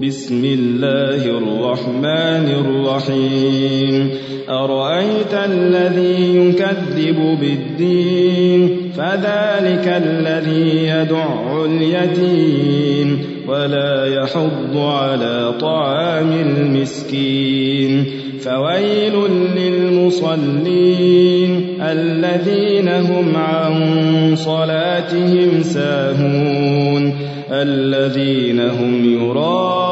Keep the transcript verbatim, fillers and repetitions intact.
بسم الله الرحمن الرحيم أرأيت الذي يكذب بالدين فذلك الذي يدع اليتيم ولا يحض على طعام المسكين فويل للمصلين الذين هم عن صلاتهم ساهون الذين هم يراءون